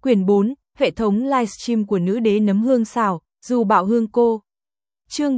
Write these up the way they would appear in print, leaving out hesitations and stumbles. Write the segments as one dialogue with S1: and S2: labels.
S1: Quyển 4, hệ thống livestream của nữ đế nấm hương xào, dù bạo hương cô. Chương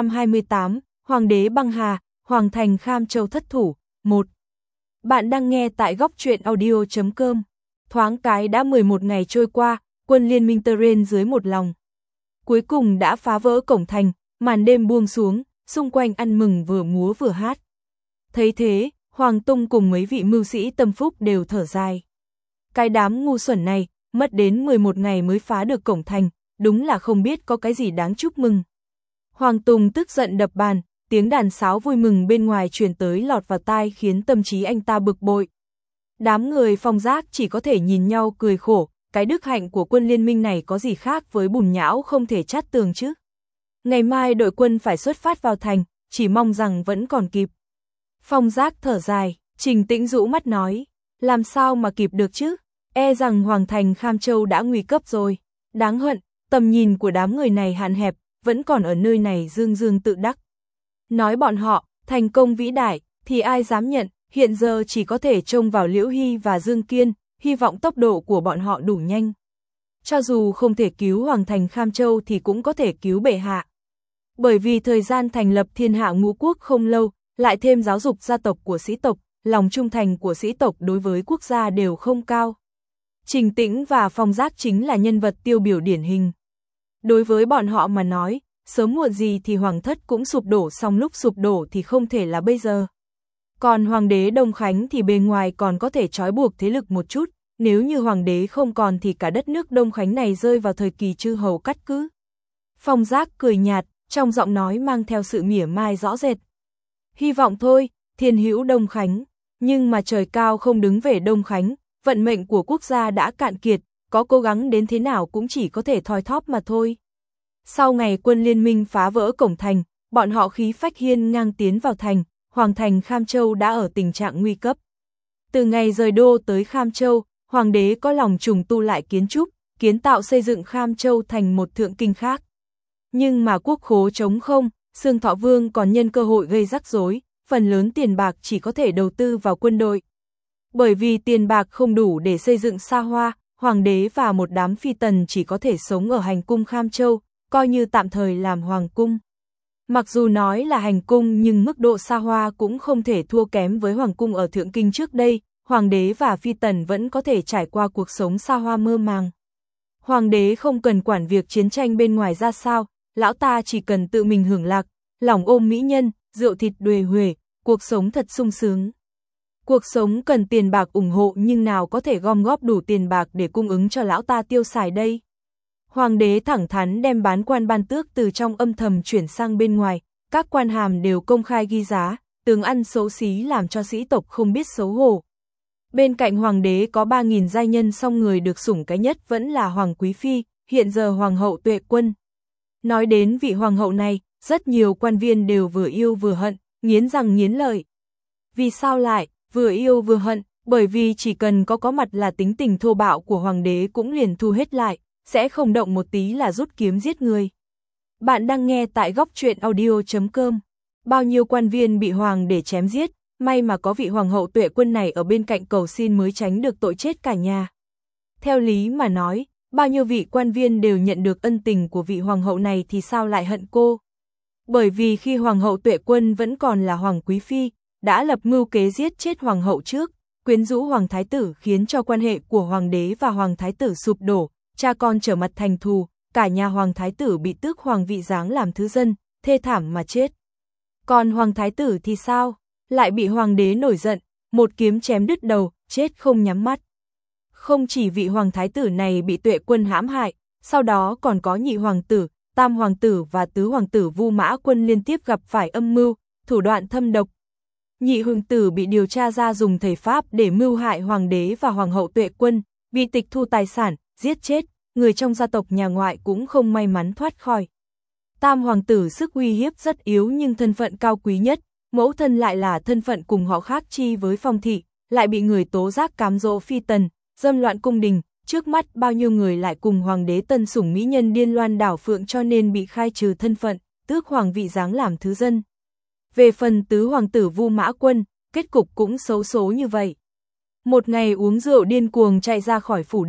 S1: 728, Hoàng đế băng hà, Hoàng thành Kham Châu thất thủ, 1. Bạn đang nghe tại góc truyện audio.com. Thoáng cái đã 11 ngày trôi qua, quân liên minh Terrain dưới một lòng. Cuối cùng đã phá vỡ cổng thành, màn đêm buông xuống, xung quanh ăn mừng vừa múa vừa hát. Thấy thế, Hoàng Tung cùng mấy vị mưu sĩ tâm phúc đều thở dài. Cái đám ngu xuẩn này, mất đến 11 ngày mới phá được cổng thành, đúng là không biết có cái gì đáng chúc mừng. Hoàng Tùng tức giận đập bàn, tiếng đàn sáo vui mừng bên ngoài truyền tới lọt vào tai khiến tâm trí anh ta bực bội. Đám người Phong Giác chỉ có thể nhìn nhau cười khổ, cái đức hạnh của quân liên minh này có gì khác với bùn nhão không thể chát tường chứ. Ngày mai đội quân phải xuất phát vào thành, chỉ mong rằng vẫn còn kịp. Phong Giác thở dài, Trình Tĩnh rũ mắt nói, làm sao mà kịp được chứ, e rằng Hoàng thành Kham Châu đã nguy cấp rồi. Đáng hận, tầm nhìn của đám người này hạn hẹp, vẫn còn ở nơi này dương dương tự đắc. Nói bọn họ, thành công vĩ đại, thì ai dám nhận, hiện giờ chỉ có thể trông vào Liễu Hy và Dương Kiên, hy vọng tốc độ của bọn họ đủ nhanh. Cho dù không thể cứu Hoàng thành Kham Châu thì cũng có thể cứu bệ hạ. Bởi vì thời gian thành lập thiên hạ ngũ quốc không lâu, lại thêm giáo dục gia tộc của sĩ tộc, lòng trung thành của sĩ tộc đối với quốc gia đều không cao. Trình Tĩnh và Phong Giác chính là nhân vật tiêu biểu điển hình. Đối với bọn họ mà nói, sớm muộn gì thì hoàng thất cũng sụp đổ, xong lúc sụp đổ thì không thể là bây giờ. Còn hoàng đế Đông Khánh thì bề ngoài còn có thể trói buộc thế lực một chút, nếu như hoàng đế không còn thì cả đất nước Đông Khánh này rơi vào thời kỳ chư hầu cắt cứ. Phong Giác cười nhạt, trong giọng nói mang theo sự mỉa mai rõ rệt. Hy vọng thôi, thiên hữu Đông Khánh, nhưng mà trời cao không đứng về Đông Khánh, vận mệnh của quốc gia đã cạn kiệt, có cố gắng đến thế nào cũng chỉ có thể thoi thóp mà thôi. Sau ngày quân liên minh phá vỡ cổng thành, bọn họ khí phách hiên ngang tiến vào thành, Hoàng thành Kham Châu đã ở tình trạng nguy cấp. Từ ngày rời đô tới Kham Châu, hoàng đế có lòng trùng tu lại kiến trúc, kiến tạo xây dựng Kham Châu thành một thượng kinh khác. Nhưng mà quốc khố trống không, Xương Thọ Vương còn nhân cơ hội gây rắc rối, phần lớn tiền bạc chỉ có thể đầu tư vào quân đội. Bởi vì tiền bạc không đủ để xây dựng xa hoa, hoàng đế và một đám phi tần chỉ có thể sống ở hành cung Kham Châu, coi như tạm thời làm hoàng cung. Mặc dù nói là hành cung nhưng mức độ xa hoa cũng không thể thua kém với hoàng cung ở Thượng Kinh trước đây, hoàng đế và phi tần vẫn có thể trải qua cuộc sống xa hoa mơ màng. Hoàng đế không cần quản việc chiến tranh bên ngoài ra sao, lão ta chỉ cần tự mình hưởng lạc, lòng ôm mỹ nhân, rượu thịt đuề huề, cuộc sống thật sung sướng. Cuộc sống cần tiền bạc ủng hộ nhưng nào có thể gom góp đủ tiền bạc để cung ứng cho lão ta tiêu xài đây. Hoàng đế thẳng thắn đem bán quan ban tước từ trong âm thầm chuyển sang bên ngoài, các quan hàm đều công khai ghi giá, tướng ăn xấu xí làm cho sĩ tộc không biết xấu hổ. Bên cạnh hoàng đế có 3.000 giai nhân, song người được sủng cái nhất vẫn là Hoàng Quý Phi, hiện giờ Hoàng hậu Tuệ Quân. Nói đến vị hoàng hậu này, rất nhiều quan viên đều vừa yêu vừa hận, nghiến răng nghiến lợi. Vì sao lại vừa yêu vừa hận? Bởi vì chỉ cần có mặt là tính tình thô bạo của hoàng đế cũng liền thu hết lại, sẽ không động một tí là rút kiếm giết người. Bạn đang nghe tại góc truyện audio.com. Bao nhiêu quan viên bị hoàng để chém giết, may mà có vị hoàng hậu Tuệ Quân này ở bên cạnh cầu xin mới tránh được tội chết cả nhà. Theo lý mà nói, bao nhiêu vị quan viên đều nhận được ân tình của vị hoàng hậu này thì sao lại hận cô? Bởi vì khi hoàng hậu Tuệ Quân vẫn còn là Hoàng Quý Phi, đã lập mưu kế giết chết hoàng hậu trước, quyến rũ hoàng thái tử khiến cho quan hệ của hoàng đế và hoàng thái tử sụp đổ, cha con trở mặt thành thù, cả nhà hoàng thái tử bị tước hoàng vị giáng làm thứ dân, thê thảm mà chết. Còn hoàng thái tử thì sao? Lại bị hoàng đế nổi giận, một kiếm chém đứt đầu, chết không nhắm mắt. Không chỉ vị hoàng thái tử này bị Tuệ Quân hãm hại, sau đó còn có nhị hoàng tử, tam hoàng tử và tứ hoàng tử Vu Mã Quân liên tiếp gặp phải âm mưu, thủ đoạn thâm độc. Nhị hoàng tử bị điều tra ra dùng thầy pháp để mưu hại hoàng đế và hoàng hậu Tuệ Quân, bị tịch thu tài sản, giết chết, người trong gia tộc nhà ngoại cũng không may mắn thoát khỏi. Tam hoàng tử sức uy hiếp rất yếu nhưng thân phận cao quý nhất, mẫu thân lại là thân phận cùng họ khác chi với Phong thị, lại bị người tố giác cám dỗ phi tần, dâm loạn cung đình, trước mắt bao nhiêu người lại cùng hoàng đế tân sủng mỹ nhân điên loan đảo phượng cho nên bị khai trừ thân phận, tước hoàng vị giáng làm thứ dân. Về phần tứ hoàng tử Vu Mã Quân, kết cục cũng xấu số như vậy. Một ngày uống rượu điên cuồng chạy ra khỏi phủ đệ,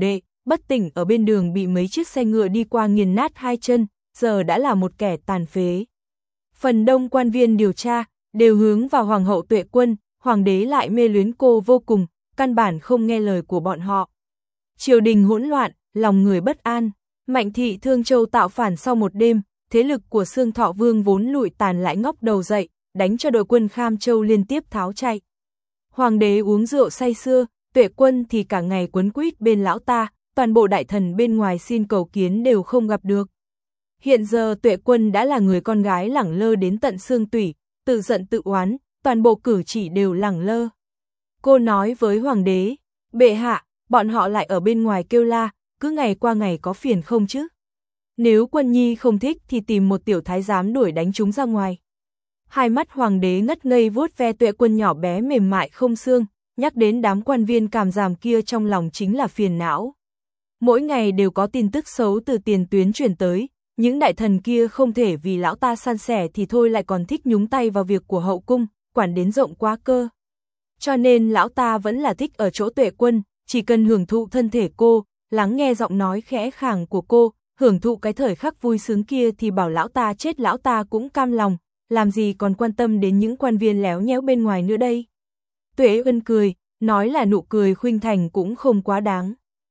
S1: bất tỉnh ở bên đường bị mấy chiếc xe ngựa đi qua nghiền nát hai chân, giờ đã là một kẻ tàn phế. Phần đông quan viên điều tra, đều hướng vào Hoàng hậu Tuệ Quân, Hoàng đế lại mê luyến cô vô cùng, căn bản không nghe lời của bọn họ. Triều đình hỗn loạn, lòng người bất an, Mạnh thị Thương Châu tạo phản sau một đêm, thế lực của Xương Thọ Vương vốn lụi tàn lại ngóc đầu dậy, đánh cho đội quân Kham Châu liên tiếp tháo chạy. Hoàng đế uống rượu say sưa, Tuệ Quân thì cả ngày quấn quýt bên lão ta, toàn bộ đại thần bên ngoài xin cầu kiến đều không gặp được. Hiện giờ Tuệ Quân đã là người con gái lẳng lơ đến tận xương tủy, tự giận tự oán, toàn bộ cử chỉ đều lẳng lơ. Cô nói với Hoàng đế, bệ hạ, bọn họ lại ở bên ngoài kêu la, cứ ngày qua ngày có phiền không chứ? Nếu Quân nhi không thích thì tìm một tiểu thái giám đuổi đánh chúng ra ngoài. Hai mắt Hoàng đế ngất ngây vuốt ve Tuệ Quân nhỏ bé mềm mại không xương, nhắc đến đám quan viên càm ràm kia trong lòng chính là phiền não. Mỗi ngày đều có tin tức xấu từ tiền tuyến truyền tới, những đại thần kia không thể vì lão ta san sẻ thì thôi lại còn thích nhúng tay vào việc của hậu cung, quản đến rộng quá cơ. Cho nên lão ta vẫn là thích ở chỗ Tuệ Quân, chỉ cần hưởng thụ thân thể cô, lắng nghe giọng nói khẽ khàng của cô, hưởng thụ cái thời khắc vui sướng kia thì bảo lão ta chết lão ta cũng cam lòng, làm gì còn quan tâm đến những quan viên léo nhéo bên ngoài nữa đây. Tuệ Ân cười, nói là nụ cười khuynh thành cũng không quá đáng.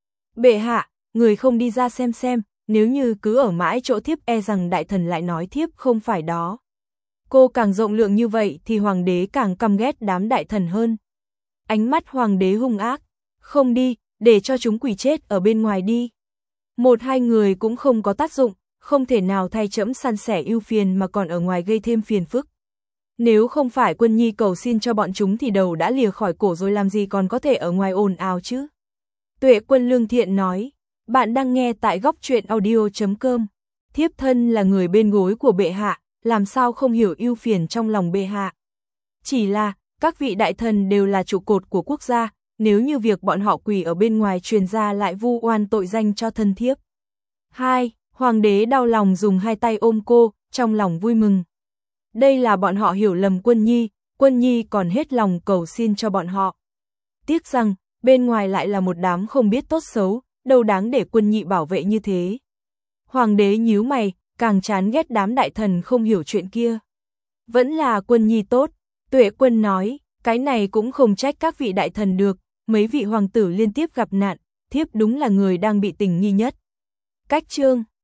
S1: Bệ hạ, người không đi ra xem, nếu như cứ ở mãi chỗ thiếp e rằng đại thần lại nói thiếp không phải đó. Cô càng rộng lượng như vậy thì Hoàng đế càng căm ghét đám đại thần hơn. Ánh mắt Hoàng đế hung ác, không đi, để cho chúng quỷ chết ở bên ngoài đi. Một hai người cũng không có tác dụng, không thể nào thay trẫm san sẻ ưu phiền mà còn ở ngoài gây thêm phiền phức. Nếu không phải Quân nhi cầu xin cho bọn chúng thì đầu đã lìa khỏi cổ rồi, làm gì còn có thể ở ngoài ồn ào chứ. Tuệ Quân lương thiện nói, bạn đang nghe tại Góc Truyện Audio.com. Thiếp thân là người bên gối của bệ hạ, làm sao không hiểu ưu phiền trong lòng bệ hạ. Chỉ là, các vị đại thần đều là trụ cột của quốc gia, nếu như việc bọn họ quỳ ở bên ngoài truyền ra lại vu oan tội danh cho thân thiếp. 2. Hoàng đế đau lòng dùng hai tay ôm cô, trong lòng vui mừng. Đây là bọn họ hiểu lầm Quân nhi còn hết lòng cầu xin cho bọn họ. Tiếc rằng, bên ngoài lại là một đám không biết tốt xấu, đâu đáng để Quân nhi bảo vệ như thế. Hoàng đế nhíu mày, càng chán ghét đám đại thần không hiểu chuyện kia. Vẫn là Quân nhi tốt, Tuệ Quân nói, cái này cũng không trách các vị đại thần được, mấy vị hoàng tử liên tiếp gặp nạn, thiếp đúng là người đang bị tình nghi nhất. Cách chương